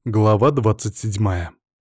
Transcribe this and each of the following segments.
Глава 27.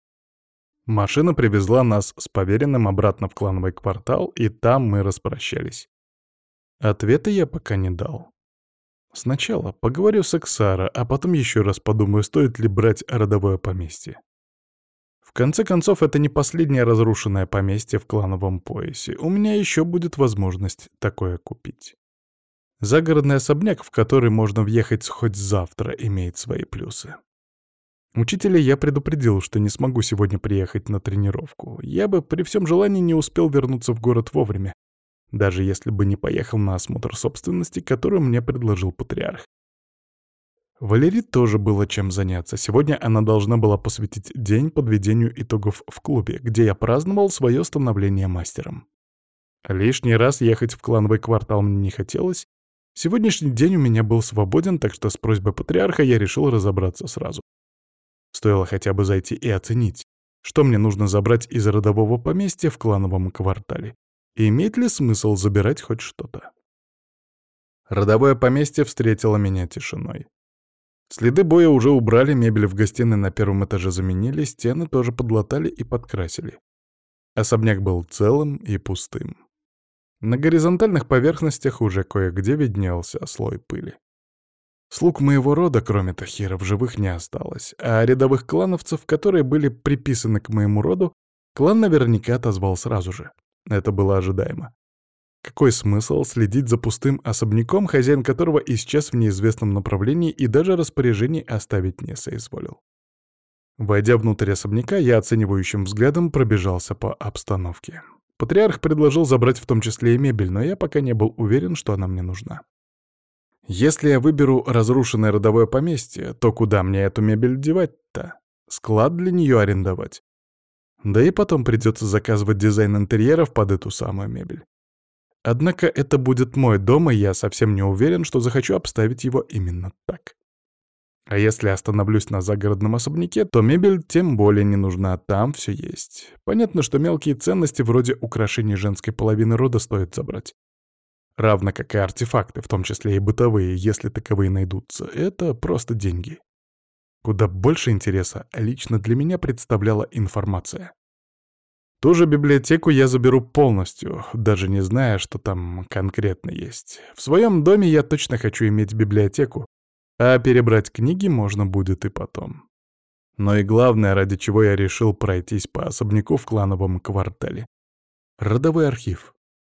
Машина привезла нас с поверенным обратно в клановый квартал, и там мы распрощались. Ответа я пока не дал. Сначала поговорю с Эксара, а потом еще раз подумаю, стоит ли брать родовое поместье. В конце концов, это не последнее разрушенное поместье в клановом поясе. У меня еще будет возможность такое купить. Загородный особняк, в который можно въехать хоть завтра, имеет свои плюсы. Учителя я предупредил, что не смогу сегодня приехать на тренировку. Я бы при всем желании не успел вернуться в город вовремя, даже если бы не поехал на осмотр собственности, которую мне предложил патриарх. Валерии тоже было чем заняться. Сегодня она должна была посвятить день подведению итогов в клубе, где я праздновал свое становление мастером. Лишний раз ехать в клановый квартал мне не хотелось. Сегодняшний день у меня был свободен, так что с просьбой патриарха я решил разобраться сразу. Стоило хотя бы зайти и оценить, что мне нужно забрать из родового поместья в клановом квартале, и имеет ли смысл забирать хоть что-то. Родовое поместье встретило меня тишиной. Следы боя уже убрали, мебель в гостиной на первом этаже заменили, стены тоже подлатали и подкрасили. Особняк был целым и пустым. На горизонтальных поверхностях уже кое-где виднелся слой пыли. Слуг моего рода, кроме Тахира, в живых не осталось, а рядовых клановцев, которые были приписаны к моему роду, клан наверняка отозвал сразу же. Это было ожидаемо. Какой смысл следить за пустым особняком, хозяин которого исчез в неизвестном направлении и даже распоряжений оставить не соизволил? Войдя внутрь особняка, я оценивающим взглядом пробежался по обстановке. Патриарх предложил забрать в том числе и мебель, но я пока не был уверен, что она мне нужна. Если я выберу разрушенное родовое поместье, то куда мне эту мебель девать-то? Склад для нее арендовать? Да и потом придется заказывать дизайн интерьеров под эту самую мебель. Однако это будет мой дом, и я совсем не уверен, что захочу обставить его именно так. А если остановлюсь на загородном особняке, то мебель тем более не нужна, там все есть. Понятно, что мелкие ценности вроде украшений женской половины рода стоит забрать. Равно как и артефакты, в том числе и бытовые, если таковые найдутся. Это просто деньги. Куда больше интереса лично для меня представляла информация. Ту же библиотеку я заберу полностью, даже не зная, что там конкретно есть. В своем доме я точно хочу иметь библиотеку, а перебрать книги можно будет и потом. Но и главное, ради чего я решил пройтись по особняку в клановом квартале. Родовой архив.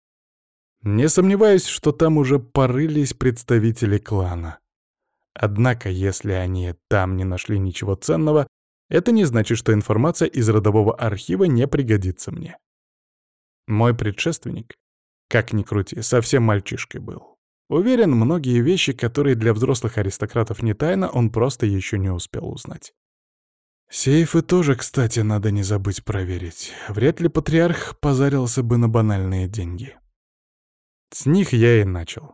Не сомневаюсь, что там уже порылись представители клана. Однако, если они там не нашли ничего ценного, это не значит, что информация из родового архива не пригодится мне. Мой предшественник, как ни крути, совсем мальчишкой был. Уверен, многие вещи, которые для взрослых аристократов не тайна, он просто еще не успел узнать. Сейфы тоже, кстати, надо не забыть проверить. Вряд ли патриарх позарился бы на банальные деньги. С них я и начал.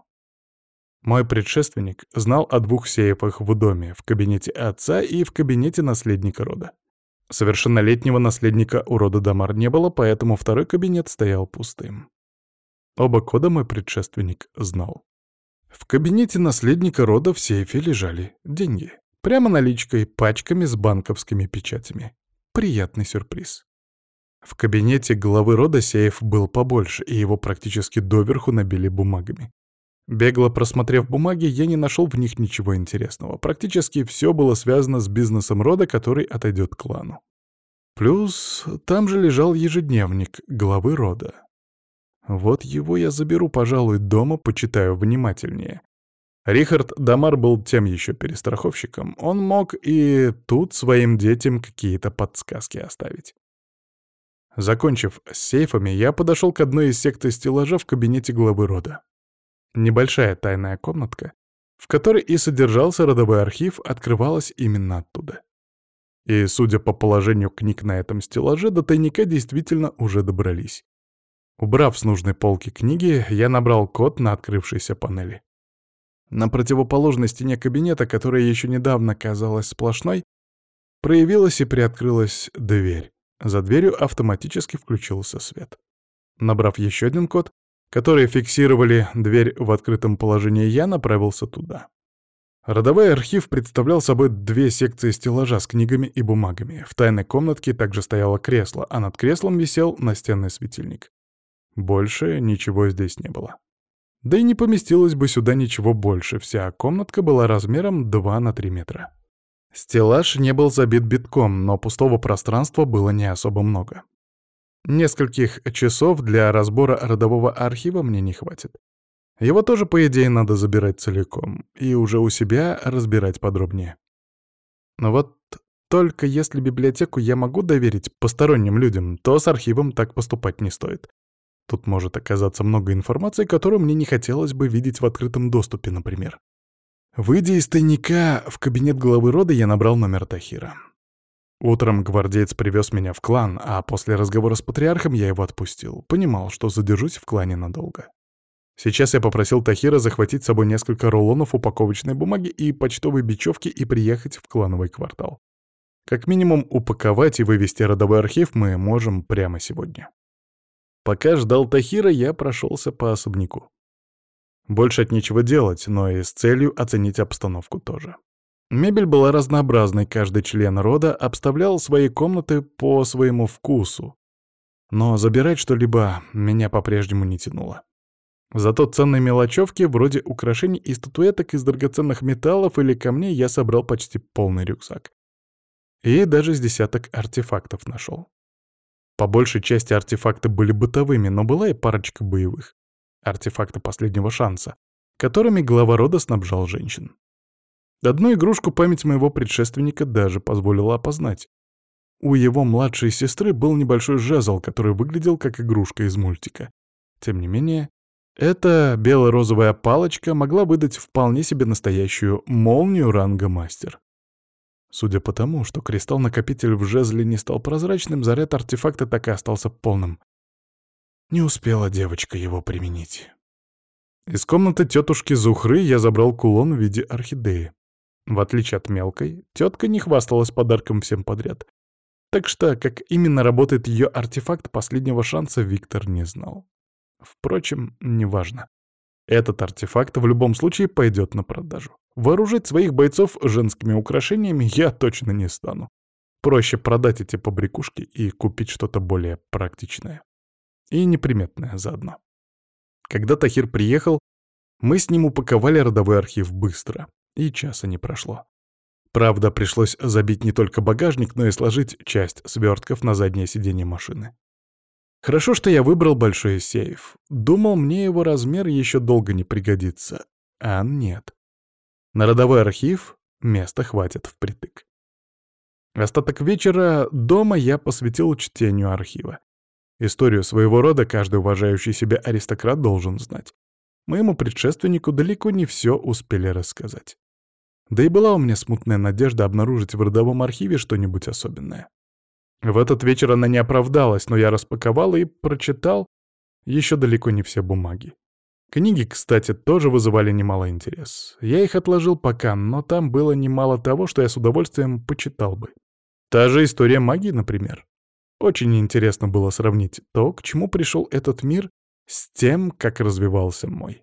Мой предшественник знал о 2 сейфах в доме, в кабинете отца и в кабинете наследника рода. Совершеннолетнего наследника у рода Дамар не было, поэтому второй кабинет стоял пустым. Оба кода мой предшественник знал. В кабинете наследника рода в сейфе лежали деньги. Прямо наличкой, пачками с банковскими печатями. Приятный сюрприз. В кабинете главы рода сейф был побольше, и его практически доверху набили бумагами. Бегло просмотрев бумаги, я не нашел в них ничего интересного. Практически все было связано с бизнесом рода, который отойдет клану. Плюс там же лежал ежедневник главы рода. Вот его я заберу, пожалуй, дома, почитаю внимательнее. Рихард Дамар был тем еще перестраховщиком. Он мог и тут своим детям какие-то подсказки оставить. Закончив с сейфами, я подошел к одной из секций стеллажа в кабинете главы рода. Небольшая тайная комнатка, в которой и содержался родовой архив, открывалась именно оттуда. И, судя по положению книг на этом стеллаже, до тайника действительно уже добрались. Убрав с нужной полки книги, я набрал код на открывшейся панели. На противоположной стене кабинета, которая еще недавно казалась сплошной, проявилась и приоткрылась дверь. За дверью автоматически включился свет. Набрав еще один код, который фиксировали дверь в открытом положении, я направился туда. Родовой архив представлял собой две секции стеллажа с книгами и бумагами. В тайной комнатке также стояло кресло, а над креслом висел настенный светильник. Больше ничего здесь не было. Да и не поместилось бы сюда ничего больше, вся комнатка была размером 2 на 3 метра. Стеллаж не был забит битком, но пустого пространства было не особо много. Нескольких часов для разбора родового архива мне не хватит. Его тоже, по идее, надо забирать целиком, и уже у себя разбирать подробнее. Но вот только если библиотеку я могу доверить посторонним людям, то с архивом так поступать не стоит. Тут может оказаться много информации, которую мне не хотелось бы видеть в открытом доступе, например. Выйдя из тайника в кабинет главы рода, я набрал номер Тахира. Утром гвардеец привез меня в клан, а после разговора с патриархом я его отпустил. Понимал, что задержусь в клане надолго. Сейчас я попросил Тахира захватить с собой несколько рулонов упаковочной бумаги и почтовой бечевки и приехать в клановый квартал. Как минимум упаковать и вывести родовой архив мы можем прямо сегодня. Пока ждал Тахира, я прошелся по особняку. Больше от нечего делать, но и с целью оценить обстановку тоже. Мебель была разнообразной, каждый член рода обставлял свои комнаты по своему вкусу. Но забирать что-либо меня по-прежнему не тянуло. Зато ценные мелочевки, вроде украшений и статуэток из драгоценных металлов или камней, я собрал почти полный рюкзак. И даже с десяток артефактов нашел. По большей части артефакты были бытовыми, но была и парочка боевых. Артефакты последнего шанса, которыми глава рода снабжал женщин. Одну игрушку память моего предшественника даже позволила опознать. У его младшей сестры был небольшой жезл, который выглядел как игрушка из мультика. Тем не менее, эта бело-розовая палочка могла выдать вполне себе настоящую молнию ранга мастер. Судя по тому, что кристалл-накопитель в жезле не стал прозрачным, заряд артефакта так и остался полным. Не успела девочка его применить. Из комнаты тетушки Зухры я забрал кулон в виде орхидеи. В отличие от мелкой, тетка не хвасталась подарком всем подряд. Так что, как именно работает ее артефакт последнего шанса, Виктор не знал. Впрочем, неважно. Этот артефакт в любом случае пойдет на продажу. Вооружить своих бойцов женскими украшениями я точно не стану. Проще продать эти побрякушки и купить что-то более практичное. И неприметное заодно. Когда Тахир приехал, мы с ним упаковали родовой архив быстро, и часа не прошло. Правда, пришлось забить не только багажник, но и сложить часть свертков на заднее сиденье машины. Хорошо, что я выбрал большой сейф. Думал, мне его размер еще долго не пригодится. А нет. На родовой архив места хватит впритык. Остаток вечера дома я посвятил чтению архива. Историю своего рода каждый уважающий себя аристократ должен знать. Моему предшественнику далеко не все успели рассказать. Да и была у меня смутная надежда обнаружить в родовом архиве что-нибудь особенное. В этот вечер она не оправдалась, но я распаковал и прочитал еще далеко не все бумаги. Книги, кстати, тоже вызывали немало интерес. Я их отложил пока, но там было немало того, что я с удовольствием почитал бы. Та же история магии, например. Очень интересно было сравнить то, к чему пришел этот мир, с тем, как развивался мой.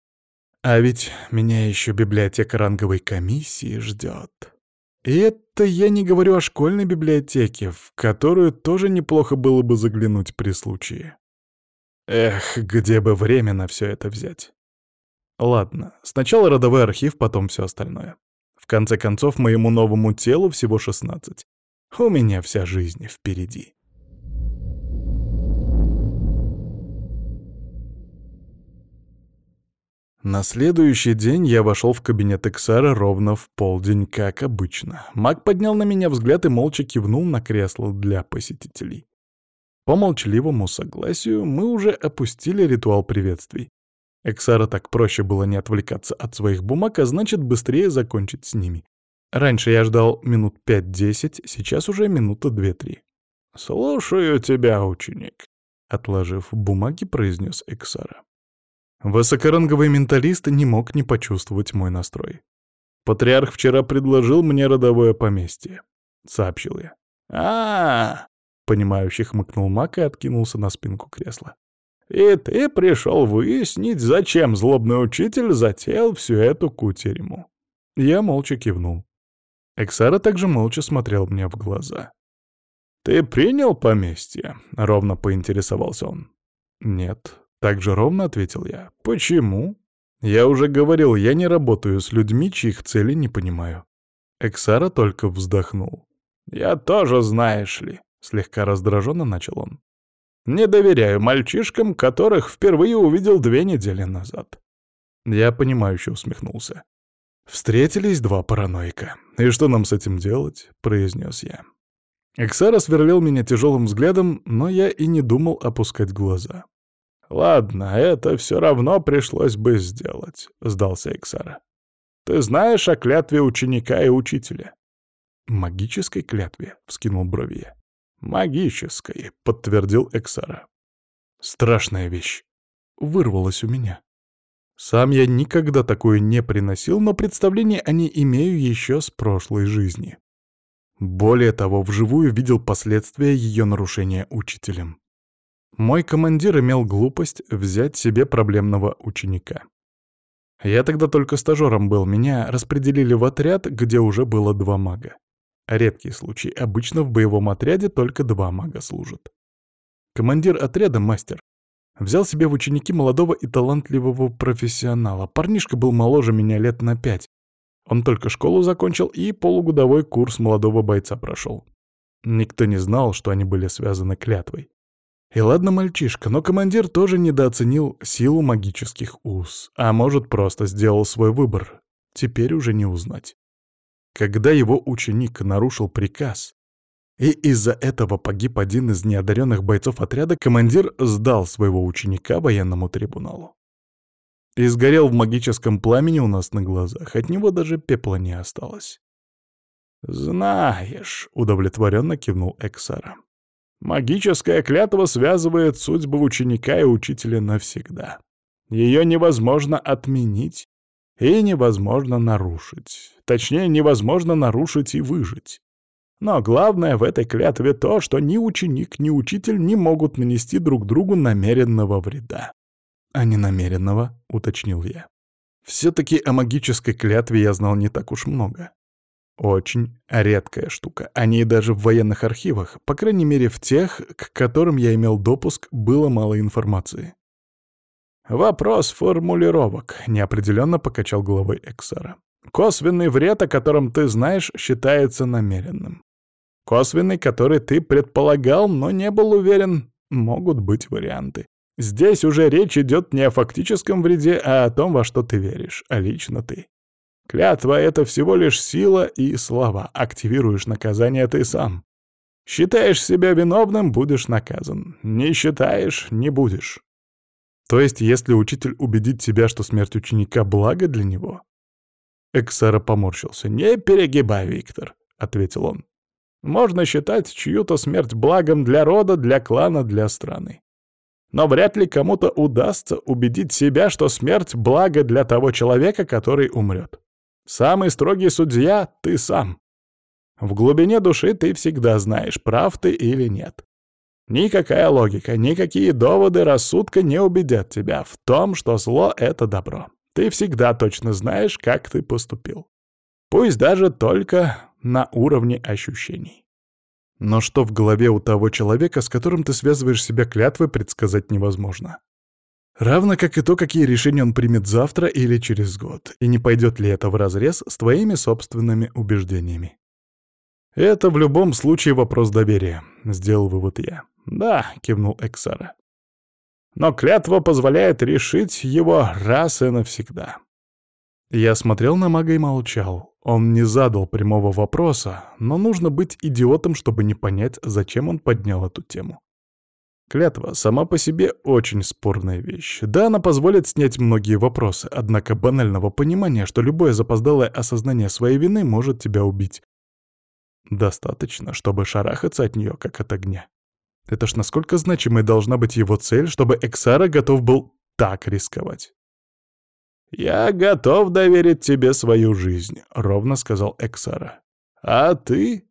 А ведь меня еще библиотека ранговой комиссии ждет. И это я не говорю о школьной библиотеке, в которую тоже неплохо было бы заглянуть при случае. Эх, где бы время на все это взять. Ладно, сначала родовой архив, потом все остальное. В конце концов, моему новому телу всего 16. У меня вся жизнь впереди. На следующий день я вошел в кабинет Эксара ровно в полдень, как обычно. Маг поднял на меня взгляд и молча кивнул на кресло для посетителей. По молчаливому согласию мы уже опустили ритуал приветствий. Эксара так проще было не отвлекаться от своих бумаг, а значит быстрее закончить с ними. Раньше я ждал минут 5-10, сейчас уже минута 2-3. «Слушаю тебя, ученик», — отложив бумаги, произнес Эксара. Высокоранговый менталист не мог не почувствовать мой настрой. «Патриарх вчера предложил мне родовое поместье», — сообщил я. Понимающе хмыкнул маг и откинулся на спинку кресла. «И ты пришел выяснить, зачем злобный учитель затеял всю эту кутерьму?» Я молча кивнул. Эксара также молча смотрел мне в глаза. «Ты принял поместье?» — ровно поинтересовался он. «Нет», — так же ровно ответил я. «Почему?» «Я уже говорил, я не работаю с людьми, чьих целей не понимаю». Эксара только вздохнул. «Я тоже, знаешь ли», — слегка раздраженно начал он. «Не доверяю мальчишкам, которых впервые увидел 2 недели назад». Я понимающе усмехнулся. «Встретились 2 параноика. И что нам с этим делать?» — произнес я. Эксара сверлил меня тяжелым взглядом, но я и не думал опускать глаза. «Ладно, это все равно пришлось бы сделать», — сдался Эксара. «Ты знаешь о клятве ученика и учителя?» «Магической клятве?» — вскинул брови я. «Магической», — подтвердил Эксара. «Страшная вещь», — вырвалась у меня. Сам я никогда такое не приносил, но представление о ней имею еще с прошлой жизни. Более того, вживую видел последствия ее нарушения учителем. Мой командир имел глупость взять себе проблемного ученика. Я тогда только стажером был, меня распределили в отряд, где уже было 2 мага. Редкий случай, обычно в боевом отряде только 2 мага служат. Командир отряда, мастер, взял себе в ученики молодого и талантливого профессионала. Парнишка был моложе меня лет на 5. Он только школу закончил и полугодовой курс молодого бойца прошел. Никто не знал, что они были связаны клятвой. И ладно мальчишка, но командир тоже недооценил силу магических уз, а может, просто сделал свой выбор. Теперь уже не узнать. Когда его ученик нарушил приказ, и из-за этого погиб один из неодаренных бойцов отряда, командир сдал своего ученика военному трибуналу. И сгорел в магическом пламени у нас на глазах, от него даже пепла не осталось. «Знаешь», — удовлетворенно кивнул Эксара, — «магическая клятва связывает судьбы ученика и учителя навсегда. Ее невозможно отменить и невозможно нарушить. Точнее, невозможно нарушить и выжить. Но главное в этой клятве то, что ни ученик, ни учитель не могут нанести друг другу намеренного вреда». «А не намеренного», — уточнил я. Все-таки о магической клятве я знал не так уж много. Очень редкая штука. О ней даже в военных архивах, по крайней мере в тех, к которым я имел допуск, было мало информации. «Вопрос формулировок», — неопределенно покачал головой Эксара. «Косвенный вред, о котором ты знаешь, считается намеренным. Косвенный, который ты предполагал, но не был уверен, могут быть варианты. Здесь уже речь идет не о фактическом вреде, а о том, во что ты веришь, а лично ты. Клятва — это всего лишь сила и слова. Активируешь наказание ты сам. Считаешь себя виновным — будешь наказан. Не считаешь — не будешь». То есть, если учитель убедит себя, что смерть ученика — благо для него? Эксара поморщился. «Не перегибай, Виктор», — ответил он. «Можно считать чью-то смерть благом для рода, для клана, для страны. Но вряд ли кому-то удастся убедить себя, что смерть — благо для того человека, который умрет. Самый строгий судья — ты сам. В глубине души ты всегда знаешь, прав ты или нет. Никакая логика, никакие доводы рассудка не убедят тебя в том, что зло — это добро. Ты всегда точно знаешь, как ты поступил. Пусть даже только на уровне ощущений. Но что в голове у того человека, с которым ты связываешь себя клятвой, предсказать невозможно. Равно как и то, какие решения он примет завтра или через год, и не пойдет ли это вразрез с твоими собственными убеждениями. «Это в любом случае вопрос доверия», — сделал вывод я. «Да», — кивнул Эксара. «Но клятва позволяет решить его раз и навсегда». Я смотрел на мага и молчал. Он не задал прямого вопроса, но нужно быть идиотом, чтобы не понять, зачем он поднял эту тему. Клятва сама по себе очень спорная вещь. Да, она позволит снять многие вопросы, однако банального понимания, что любое запоздалое осознание своей вины может тебя убить, достаточно, чтобы шарахаться от нее, как от огня. Это ж насколько значимой должна быть его цель, чтобы Эксара готов был так рисковать. «Я готов доверить тебе свою жизнь», — ровно сказал Эксара. «А ты